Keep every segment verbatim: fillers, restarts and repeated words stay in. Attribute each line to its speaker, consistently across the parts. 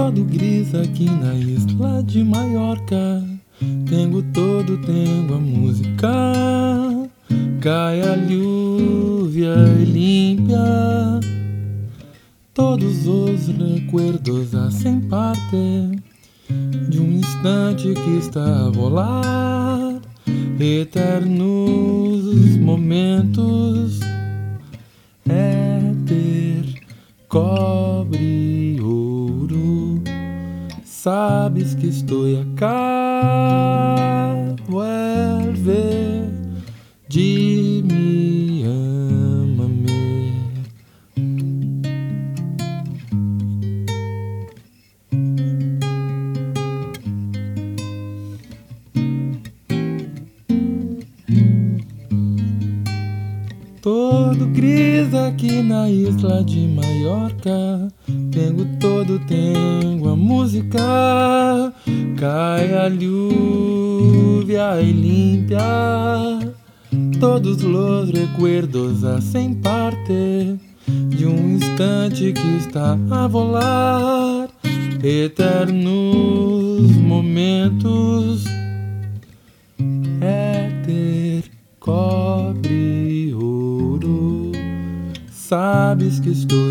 Speaker 1: Todo gris aqui na isla de Maiorca. Tengo todo, tengo a música. Cai a lluvia e limpia todos os recuerdos hacen parte de um instante que está a volar. Eternos momentos, éter, cobre, ouro. Sabes que estou acá, vuelve de mim, ama-me. Todo gris aqui na isla de Maiorca. Tengo todo, tengo a música. Cai a lluvia e limpia todos os recuerdos hacen parte de um instante que está a volar. Eternos momentos, éter, cobre, ouro. Sabes que estou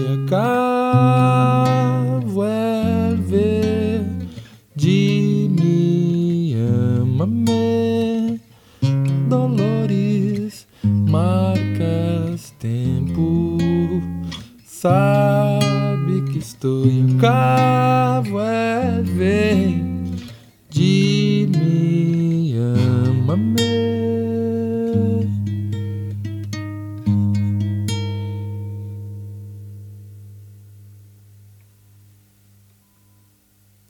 Speaker 1: acá, vuelve de mim, ama-me. Dolores, marcas, tempo. Sabe que estou acá, vuelve de mim, ama-me.